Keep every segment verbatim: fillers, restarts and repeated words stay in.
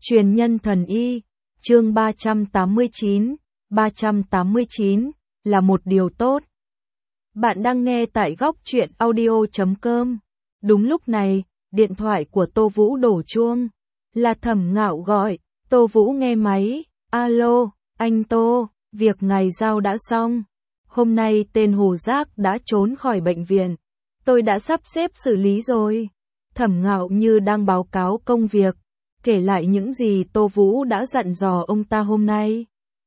Truyền nhân thần y, chương ba trăm tám mươi chín, ba trăm tám mươi chín, là một điều tốt. Bạn đang nghe tại góc truyện audio chấm com. Đúng lúc này, điện thoại của Tô Vũ đổ chuông. Là Thẩm Ngạo gọi, Tô Vũ nghe máy, alo, anh Tô, việc ngài giao đã xong. Hôm nay tên Hồ Giác đã trốn khỏi bệnh viện. Tôi đã sắp xếp xử lý rồi. Thẩm Ngạo như đang báo cáo công việc, kể lại những gì Tô Vũ đã dặn dò ông ta hôm nay.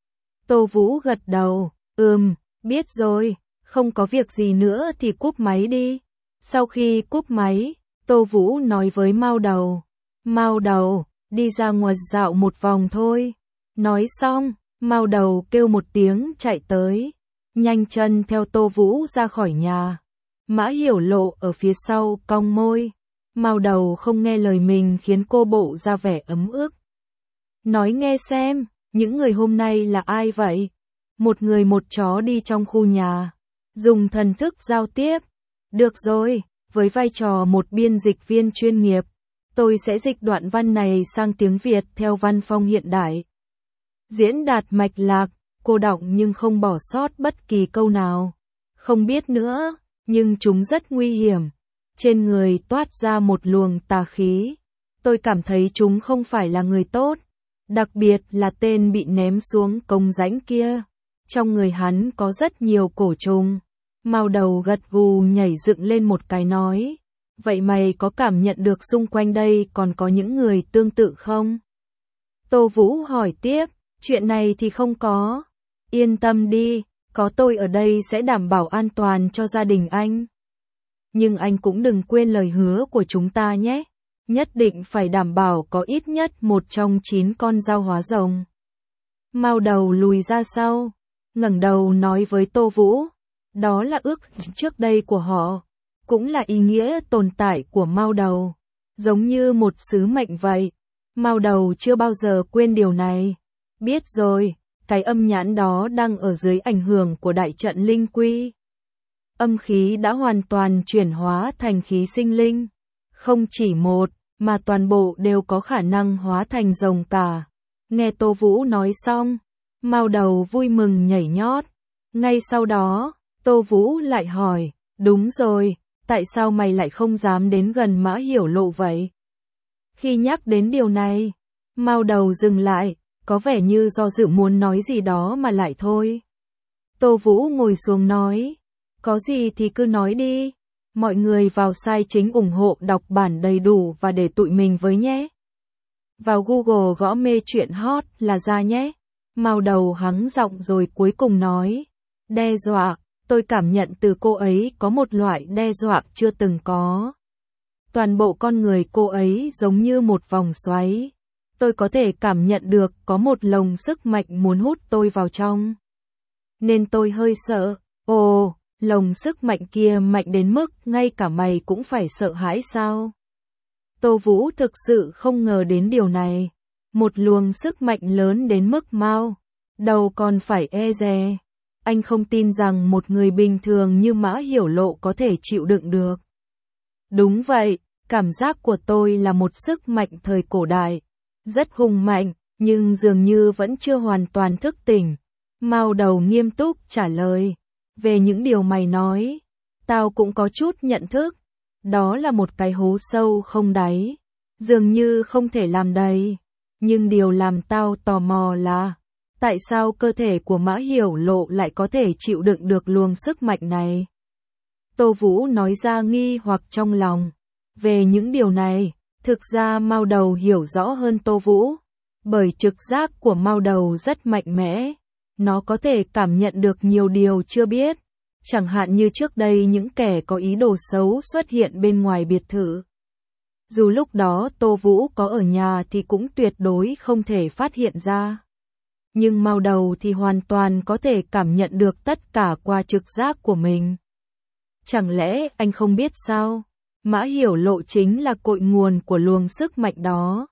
Tô Vũ gật đầu, ừm, biết rồi, không có việc gì nữa thì cúp máy đi. Sau khi cúp máy, Tô Vũ nói với Mao Đầu, Mao Đầu, đi ra ngoài dạo một vòng thôi. Nói xong, Mao Đầu kêu một tiếng chạy tới, nhanh chân theo Tô Vũ ra khỏi nhà. Mã Hiểu Lộ ở phía sau cong môi. Mao Đầu không nghe lời mình khiến cô bộ ra vẻ ấm ức. Nói nghe xem, những người hôm nay là ai vậy? Một người một chó đi trong khu nhà, dùng thần thức giao tiếp. Được rồi, với vai trò một biên dịch viên chuyên nghiệp, tôi sẽ dịch đoạn văn này sang tiếng Việt theo văn phong hiện đại. Diễn đạt mạch lạc, cô đọng nhưng không bỏ sót bất kỳ câu nào. Không biết nữa, nhưng chúng rất nguy hiểm. Trên người toát ra một luồng tà khí. Tôi cảm thấy chúng không phải là người tốt. Đặc biệt là tên bị ném xuống cống rãnh kia. Trong người hắn có rất nhiều cổ trùng. Mao Đầu gật gù nhảy dựng lên một cái nói. Vậy mày có cảm nhận được xung quanh đây còn có những người tương tự không? Tô Vũ hỏi tiếp. Chuyện này thì không có. Yên tâm đi, có tôi ở đây sẽ đảm bảo an toàn cho gia đình anh. Nhưng anh cũng đừng quên lời hứa của chúng ta nhé. Nhất định phải đảm bảo có ít nhất một trong chín con dao hóa rồng. Mao Đầu lùi ra sau, ngẩng đầu nói với Tô Vũ. Đó là ước trước đây của họ, cũng là ý nghĩa tồn tại của Mao Đầu. Giống như một sứ mệnh vậy. Mao Đầu chưa bao giờ quên điều này. Biết rồi, cái âm nhãn đó đang ở dưới ảnh hưởng của đại trận linh quy. Âm khí đã hoàn toàn chuyển hóa thành khí sinh linh. Không chỉ một, mà toàn bộ đều có khả năng hóa thành rồng cả. Nghe Tô Vũ nói xong, Mao Đầu vui mừng nhảy nhót. Ngay sau đó, Tô Vũ lại hỏi, đúng rồi, tại sao mày lại không dám đến gần Mã Hiểu Lộ vậy? Khi nhắc đến điều này, Mao Đầu dừng lại, có vẻ như do dự muốn nói gì đó mà lại thôi. Tô Vũ ngồi xuống nói, có gì thì cứ nói đi. Mọi người vào site chính ủng hộ đọc bản đầy đủ và để tụi mình với nhé. Vào Google gõ mê truyện hot là ra nhé. Mao Đầu hắng giọng rồi cuối cùng nói. Đe dọa, tôi cảm nhận từ cô ấy có một loại đe dọa chưa từng có. Toàn bộ con người cô ấy giống như một vòng xoáy. Tôi có thể cảm nhận được có một lồng sức mạnh muốn hút tôi vào trong. Nên tôi hơi sợ. Ồ, lồng sức mạnh kia mạnh đến mức ngay cả mày cũng phải sợ hãi sao? Tô Vũ thực sự không ngờ đến điều này. Một luồng sức mạnh lớn đến mức Mao Đầu còn phải e dè. Anh không tin rằng một người bình thường như Mã Hiểu Lộ có thể chịu đựng được. Đúng vậy, cảm giác của tôi là một sức mạnh thời cổ đại. Rất hùng mạnh, nhưng dường như vẫn chưa hoàn toàn thức tỉnh. Mao Đầu nghiêm túc trả lời. Về những điều mày nói, tao cũng có chút nhận thức. Đó là một cái hố sâu không đáy. Dường như không thể làm đầy. Nhưng điều làm tao tò mò là, tại sao cơ thể của Mã Hiểu Lộ lại có thể chịu đựng được luồng sức mạnh này? Tô Vũ nói ra nghi hoặc trong lòng. Về những điều này, thực ra Mao Đầu hiểu rõ hơn Tô Vũ. Bởi trực giác của Mao Đầu rất mạnh mẽ. Nó có thể cảm nhận được nhiều điều chưa biết. Chẳng hạn như trước đây những kẻ có ý đồ xấu xuất hiện bên ngoài biệt thự. Dù lúc đó Tô Vũ có ở nhà thì cũng tuyệt đối không thể phát hiện ra. Nhưng Mao Đầu thì hoàn toàn có thể cảm nhận được tất cả qua trực giác của mình. Chẳng lẽ anh không biết sao? Mã Hiểu Lộ chính là cội nguồn của luồng sức mạnh đó.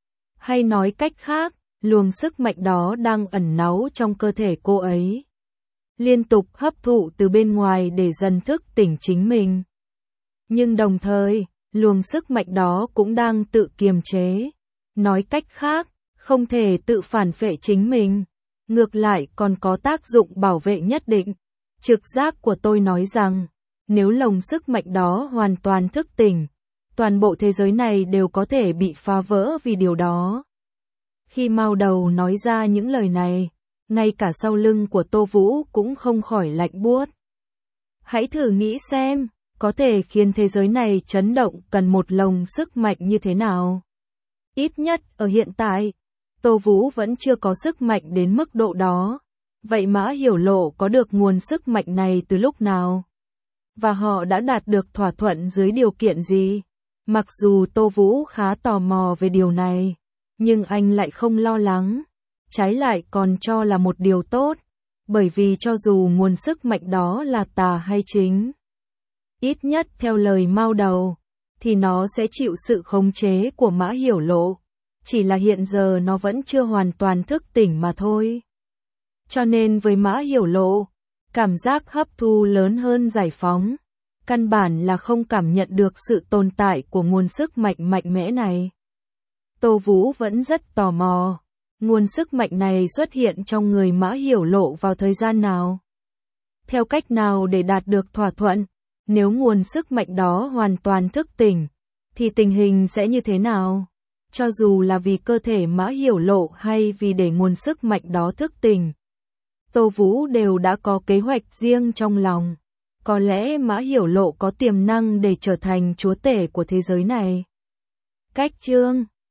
Hay nói cách khác, luồng sức mạnh đó đang ẩn náu trong cơ thể cô ấy. Liên tục hấp thụ từ bên ngoài để dần thức tỉnh chính mình. Nhưng đồng thời, luồng sức mạnh đó cũng đang tự kiềm chế. Nói cách khác, không thể tự phản phệ chính mình, ngược lại còn có tác dụng bảo vệ nhất định. Trực giác của tôi nói rằng, nếu lồng sức mạnh đó hoàn toàn thức tỉnh, toàn bộ thế giới này đều có thể bị phá vỡ vì điều đó. Khi Mao Đầu nói ra những lời này, ngay cả sau lưng của Tô Vũ cũng không khỏi lạnh buốt. Hãy thử nghĩ xem, có thể khiến thế giới này chấn động cần một lồng sức mạnh như thế nào. Ít nhất ở hiện tại, Tô Vũ vẫn chưa có sức mạnh đến mức độ đó. Vậy Mã Hiểu Lộ có được nguồn sức mạnh này từ lúc nào? Và họ đã đạt được thỏa thuận dưới điều kiện gì? Mặc dù Tô Vũ khá tò mò về điều này, nhưng anh lại không lo lắng, trái lại còn cho là một điều tốt, bởi vì cho dù nguồn sức mạnh đó là tà hay chính, ít nhất theo lời Mao Đầu, thì nó sẽ chịu sự khống chế của Mã Hiểu Lộ, chỉ là hiện giờ nó vẫn chưa hoàn toàn thức tỉnh mà thôi. Cho nên với Mã Hiểu Lộ, cảm giác hấp thu lớn hơn giải phóng, căn bản là không cảm nhận được sự tồn tại của nguồn sức mạnh mạnh mẽ này. Tô Vũ vẫn rất tò mò, nguồn sức mạnh này xuất hiện trong người Mã Hiểu Lộ vào thời gian nào? Theo cách nào để đạt được thỏa thuận? Nếu nguồn sức mạnh đó hoàn toàn thức tỉnh, thì tình hình sẽ như thế nào? Cho dù là vì cơ thể Mã Hiểu Lộ hay vì để nguồn sức mạnh đó thức tỉnh, Tô Vũ đều đã có kế hoạch riêng trong lòng. Có lẽ Mã Hiểu Lộ có tiềm năng để trở thành chúa tể của thế giới này. Cách chương